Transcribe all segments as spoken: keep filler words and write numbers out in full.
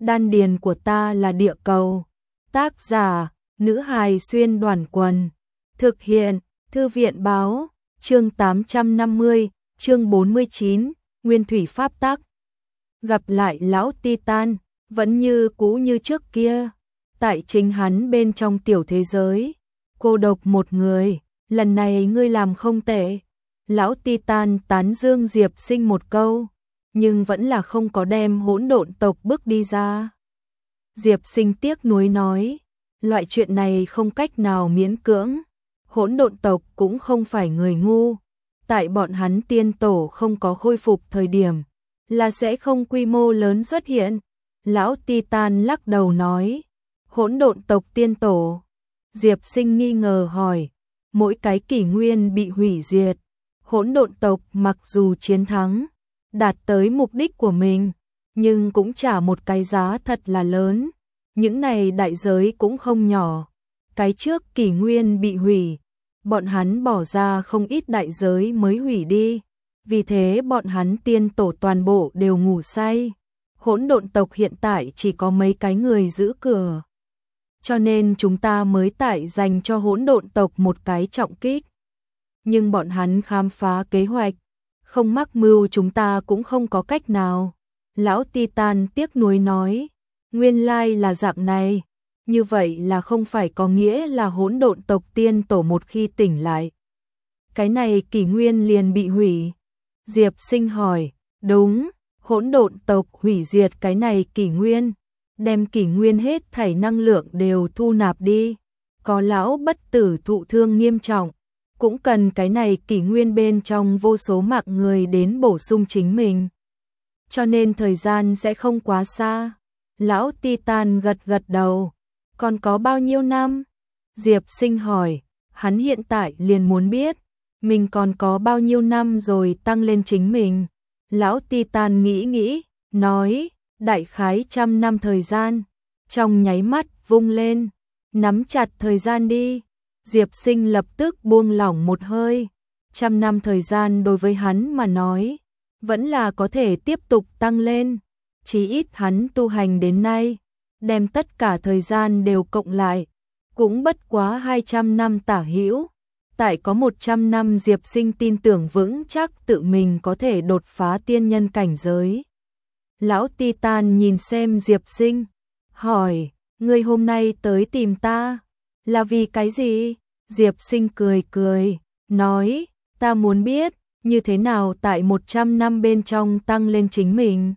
đan điền của ta là địa cầu. Tác giả, nữ hài xuyên đoàn quần. Thực hiện, thư viện báo, chương tám trăm năm mươi, chương bốn mươi chín, Nguyên thủy pháp tắc. Gặp lại lão Titan, vẫn như cũ như trước kia. Tại chính hắn bên trong tiểu thế giới, cô độc một người, lần này ngươi làm không tệ. Lão Titan tán dương Diệp Sinh một câu, nhưng vẫn là không có đem hỗn độn tộc bước đi ra. Diệp Sinh tiếc nuối nói, loại chuyện này không cách nào miễn cưỡng, hỗn độn tộc cũng không phải người ngu, tại bọn hắn tiên tổ không có khôi phục thời điểm, là sẽ không quy mô lớn xuất hiện. Lão Titan lắc đầu nói, hỗn độn tộc tiên tổ. Diệp Sinh nghi ngờ hỏi, mỗi cái kỷ nguyên bị hủy diệt, hỗn độn tộc mặc dù chiến thắng, đạt tới mục đích của mình, nhưng cũng trả một cái giá thật là lớn. Những này đại giới cũng không nhỏ. Cái trước kỷ nguyên bị hủy, bọn hắn bỏ ra không ít đại giới mới hủy đi. Vì thế bọn hắn tiên tổ toàn bộ đều ngủ say. Hỗn độn tộc hiện tại chỉ có mấy cái người giữ cửa. Cho nên chúng ta mới tại dành cho hỗn độn tộc một cái trọng kích. Nhưng bọn hắn khám phá kế hoạch, không mắc mưu chúng ta cũng không có cách nào. Lão Titan tiếc nuối nói, nguyên lai là dạng này, như vậy là không phải có nghĩa là hỗn độn tộc tiên tổ một khi tỉnh lại, cái này kỷ nguyên liền bị hủy. Diệp Sinh hỏi, đúng, hỗn độn tộc hủy diệt cái này kỷ nguyên, đem kỷ nguyên hết thảy năng lượng đều thu nạp đi, có lão bất tử thụ thương nghiêm trọng, cũng cần cái này kỷ nguyên bên trong vô số mạng người đến bổ sung chính mình. Cho nên thời gian sẽ không quá xa. Lão Titan gật gật đầu. Còn có bao nhiêu năm? Diệp Sinh hỏi, hắn hiện tại liền muốn biết, mình còn có bao nhiêu năm rồi tăng lên chính mình. Lão Titan nghĩ nghĩ, nói, đại khái trăm năm thời gian. Trong nháy mắt vung lên, nắm chặt thời gian đi. Diệp Sinh lập tức buông lỏng một hơi. Trăm năm thời gian đối với hắn mà nói, vẫn là có thể tiếp tục tăng lên. Chí ít hắn tu hành đến nay, đem tất cả thời gian đều cộng lại, cũng bất quá hai trăm năm tả hữu. Tại có một trăm năm Diệp Sinh tin tưởng vững chắc tự mình có thể đột phá tiên nhân cảnh giới. Lão Titan nhìn xem Diệp Sinh, hỏi, ngươi hôm nay tới tìm ta, là vì cái gì? Diệp Sinh cười cười, nói, ta muốn biết, như thế nào tại một trăm năm bên trong tăng lên chính mình.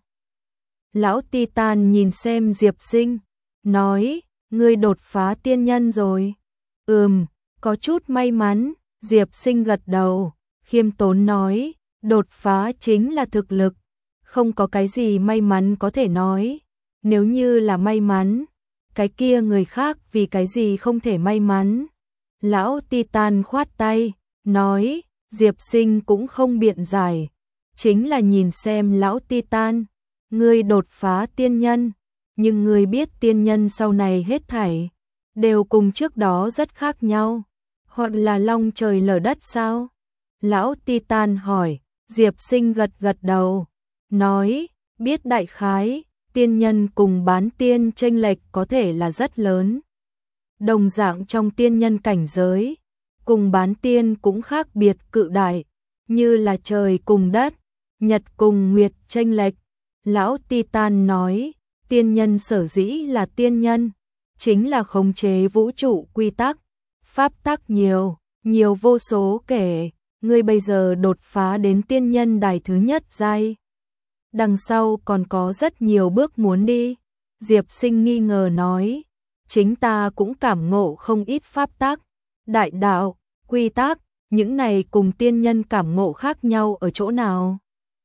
Lão Titan nhìn xem Diệp Sinh, nói, ngươi đột phá tiên nhân rồi. Ừm, có chút may mắn. Diệp Sinh gật đầu, khiêm tốn nói, đột phá chính là thực lực, không có cái gì may mắn có thể nói. Nếu như là may mắn, cái kia người khác vì cái gì không thể may mắn. Lão Titan khoát tay, nói, Diệp Sinh cũng không biện giải, chính là nhìn xem lão Titan, ngươi đột phá tiên nhân, nhưng ngươi biết tiên nhân sau này hết thảy đều cùng trước đó rất khác nhau, hoặc là long trời lở đất sao? Lão Titan hỏi. Diệp Sinh gật gật đầu, nói, biết đại khái, tiên nhân cùng bán tiên chênh lệch có thể là rất lớn. Đồng dạng trong tiên nhân cảnh giới, cùng bán tiên cũng khác biệt cự đại, như là trời cùng đất, nhật cùng nguyệt chênh lệch. Lão Titan nói, tiên nhân sở dĩ là tiên nhân, chính là khống chế vũ trụ quy tắc, pháp tắc nhiều, nhiều vô số kể. Ngươi bây giờ đột phá đến tiên nhân đài thứ nhất giai, đằng sau còn có rất nhiều bước muốn đi. Diệp Sinh nghi ngờ nói, chính ta cũng cảm ngộ không ít pháp tắc, đại đạo, quy tắc, những này cùng tiên nhân cảm ngộ khác nhau ở chỗ nào?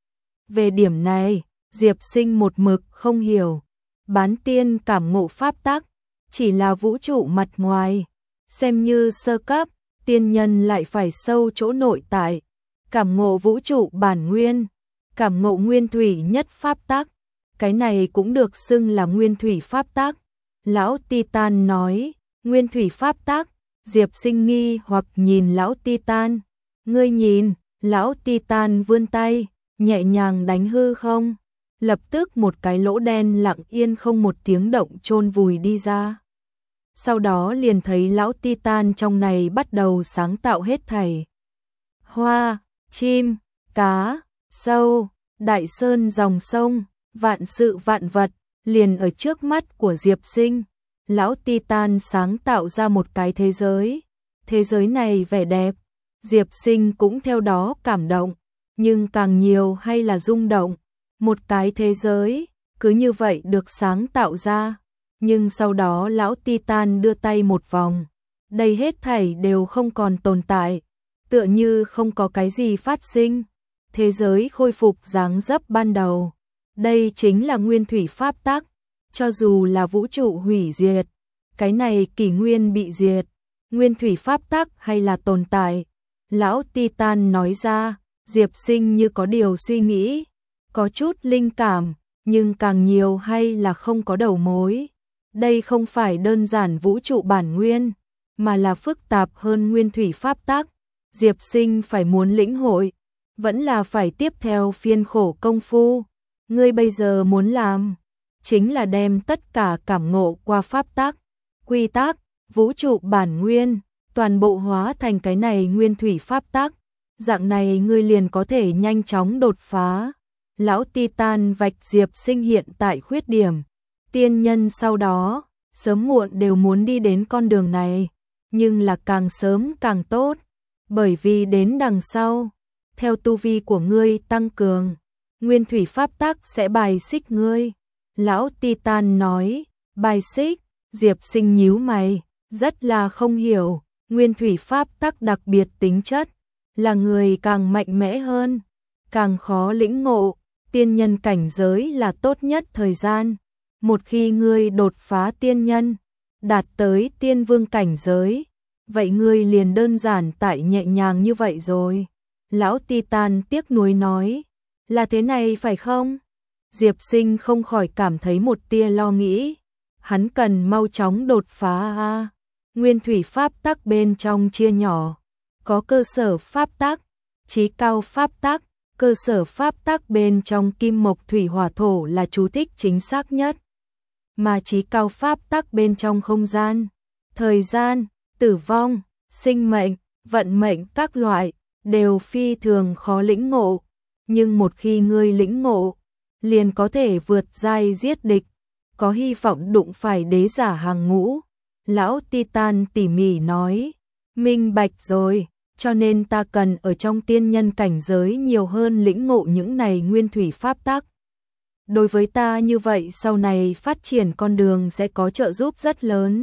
Về điểm này, Diệp Sinh một mực không hiểu. Bán tiên cảm ngộ pháp tắc chỉ là vũ trụ mặt ngoài, xem như sơ cấp, tiên nhân lại phải sâu chỗ nội tại, cảm ngộ vũ trụ bản nguyên, cảm ngộ nguyên thủy nhất pháp tắc, cái này cũng được xưng là nguyên thủy pháp tắc. Lão Titan nói, nguyên thủy pháp tắc. Diệp Sinh nghi hoặc nhìn lão Titan, ngươi nhìn. Lão Titan vươn tay, nhẹ nhàng đánh hư không, lập tức một cái lỗ đen lặng yên không một tiếng động chôn vùi đi ra. Sau đó liền thấy lão Titan trong này bắt đầu sáng tạo hết thảy. Hoa, chim, cá, sâu, đại sơn dòng sông, vạn sự vạn vật, liền ở trước mắt của Diệp Sinh. Lão Titan sáng tạo ra một cái thế giới. Thế giới này vẻ đẹp, Diệp Sinh cũng theo đó cảm động, nhưng càng nhiều hay là rung động. Một cái thế giới, cứ như vậy được sáng tạo ra. Nhưng sau đó lão Titan đưa tay một vòng, đây hết thảy đều không còn tồn tại, tựa như không có cái gì phát sinh. Thế giới khôi phục dáng dấp ban đầu. Đây chính là nguyên thủy pháp tắc, cho dù là vũ trụ hủy diệt, cái này kỷ nguyên bị diệt, nguyên thủy pháp tắc hay là tồn tại. Lão Titan nói ra, Diệp Sinh như có điều suy nghĩ, có chút linh cảm, nhưng càng nhiều hay là không có đầu mối. Đây không phải đơn giản vũ trụ bản nguyên, mà là phức tạp hơn nguyên thủy pháp tắc. Diệp Sinh phải muốn lĩnh hội, vẫn là phải tiếp theo phiên khổ công phu. Ngươi bây giờ muốn làm, chính là đem tất cả cảm ngộ qua pháp tắc, quy tắc, vũ trụ bản nguyên, toàn bộ hóa thành cái này nguyên thủy pháp tắc. Dạng này ngươi liền có thể nhanh chóng đột phá. Lão Titan vạch Diệp Sinh hiện tại khuyết điểm. Tiên nhân sau đó, sớm muộn đều muốn đi đến con đường này, nhưng là càng sớm càng tốt, bởi vì đến đằng sau, theo tu vi của ngươi tăng cường, nguyên thủy pháp tắc sẽ bài xích ngươi. Lão Titan nói, bài xích, Diệp Sinh nhíu mày, rất là không hiểu, nguyên thủy pháp tắc đặc biệt tính chất, là người càng mạnh mẽ hơn, càng khó lĩnh ngộ, tiên nhân cảnh giới là tốt nhất thời gian. Một khi ngươi đột phá tiên nhân, đạt tới tiên vương cảnh giới, vậy ngươi liền đơn giản tại nhẹ nhàng như vậy rồi. Lão Titan tiếc nuối nói, là thế này phải không? Diệp Sinh không khỏi cảm thấy một tia lo nghĩ, hắn cần mau chóng đột phá a. Nguyên thủy pháp tắc bên trong chia nhỏ, có cơ sở pháp tắc, chí cao pháp tắc, cơ sở pháp tắc bên trong kim mộc thủy hỏa thổ là chú thích chính xác nhất. Mà chí cao pháp tắc bên trong không gian, thời gian, tử vong, sinh mệnh, vận mệnh các loại, đều phi thường khó lĩnh ngộ. Nhưng một khi ngươi lĩnh ngộ, liền có thể vượt giai giết địch, có hy vọng đụng phải đế giả hàng ngũ. Lão Titan tỉ mỉ nói, minh bạch rồi, cho nên ta cần ở trong tiên nhân cảnh giới nhiều hơn lĩnh ngộ những này nguyên thủy pháp tắc. Đối với ta như vậy sau này phát triển con đường sẽ có trợ giúp rất lớn.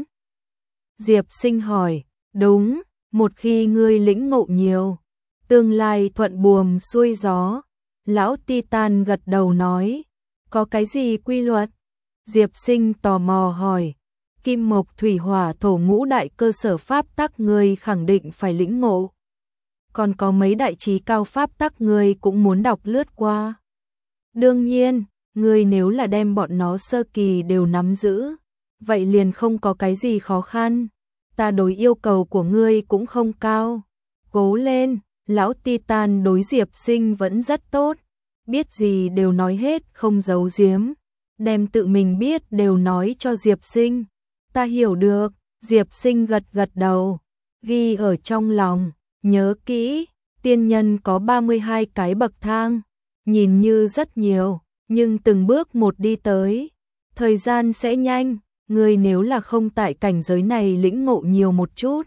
Diệp Sinh hỏi, đúng, một khi ngươi lĩnh ngộ nhiều, tương lai thuận buồm xuôi gió. Lão Titan gật đầu nói, có cái gì quy luật? Diệp Sinh tò mò hỏi, kim mộc thủy hỏa thổ ngũ đại cơ sở pháp tắc ngươi khẳng định phải lĩnh ngộ. Còn có mấy đại chí cao pháp tắc ngươi cũng muốn đọc lướt qua. Đương nhiên, ngươi nếu là đem bọn nó sơ kỳ đều nắm giữ, vậy liền không có cái gì khó khăn. Ta đối yêu cầu của ngươi cũng không cao. Cố lên, lão Titan đối Diệp Sinh vẫn rất tốt, biết gì đều nói hết không giấu giếm, đem tự mình biết đều nói cho Diệp Sinh. Ta hiểu được, Diệp Sinh gật gật đầu, ghi ở trong lòng, nhớ kỹ, tiên nhân có ba mươi hai cái bậc thang, nhìn như rất nhiều, nhưng từng bước một đi tới, thời gian sẽ nhanh, ngươi nếu là không tại cảnh giới này lĩnh ngộ nhiều một chút,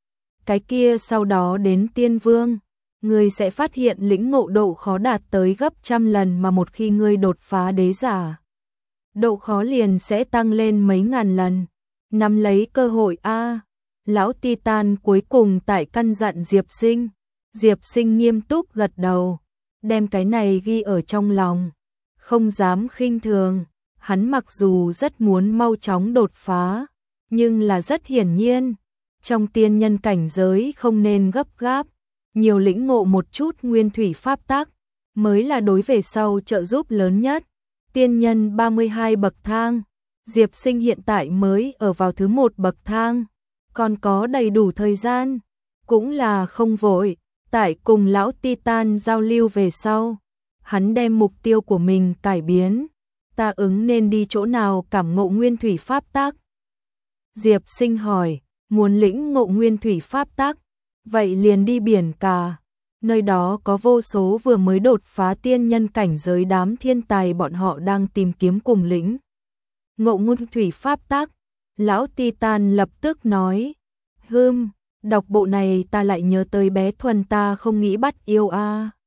cái kia sau đó đến tiên vương, ngươi sẽ phát hiện lĩnh ngộ độ khó đạt tới gấp trăm lần mà một khi ngươi đột phá đế giả, độ khó liền sẽ tăng lên mấy ngàn lần. Nắm lấy cơ hội a. Lão Titan cuối cùng tại căn dặn Diệp Sinh. Diệp Sinh nghiêm túc gật đầu, đem cái này ghi ở trong lòng, không dám khinh thường. Hắn mặc dù rất muốn mau chóng đột phá, nhưng là rất hiển nhiên, trong tiên nhân cảnh giới không nên gấp gáp, nhiều lĩnh ngộ một chút nguyên thủy pháp tắc, mới là đối về sau trợ giúp lớn nhất. Tiên nhân ba mươi hai bậc thang, Diệp Sinh hiện tại mới ở vào thứ một bậc thang, còn có đầy đủ thời gian, cũng là không vội. Tại cùng lão Titan giao lưu về sau, hắn đem mục tiêu của mình cải biến. Ta ứng nên đi chỗ nào cảm ngộ nguyên thủy pháp tắc? Diệp Sinh hỏi, muốn lĩnh ngộ nguyên thủy pháp tắc, vậy liền đi biển cả. Nơi đó có vô số vừa mới đột phá tiên nhân cảnh giới đám thiên tài bọn họ đang tìm kiếm cùng lĩnh ngộ nguyên thủy pháp tắc. Lão Titan lập tức nói, hừm, đọc bộ này ta lại nhớ tới bé Thuần ta không nghĩ bắt yêu a.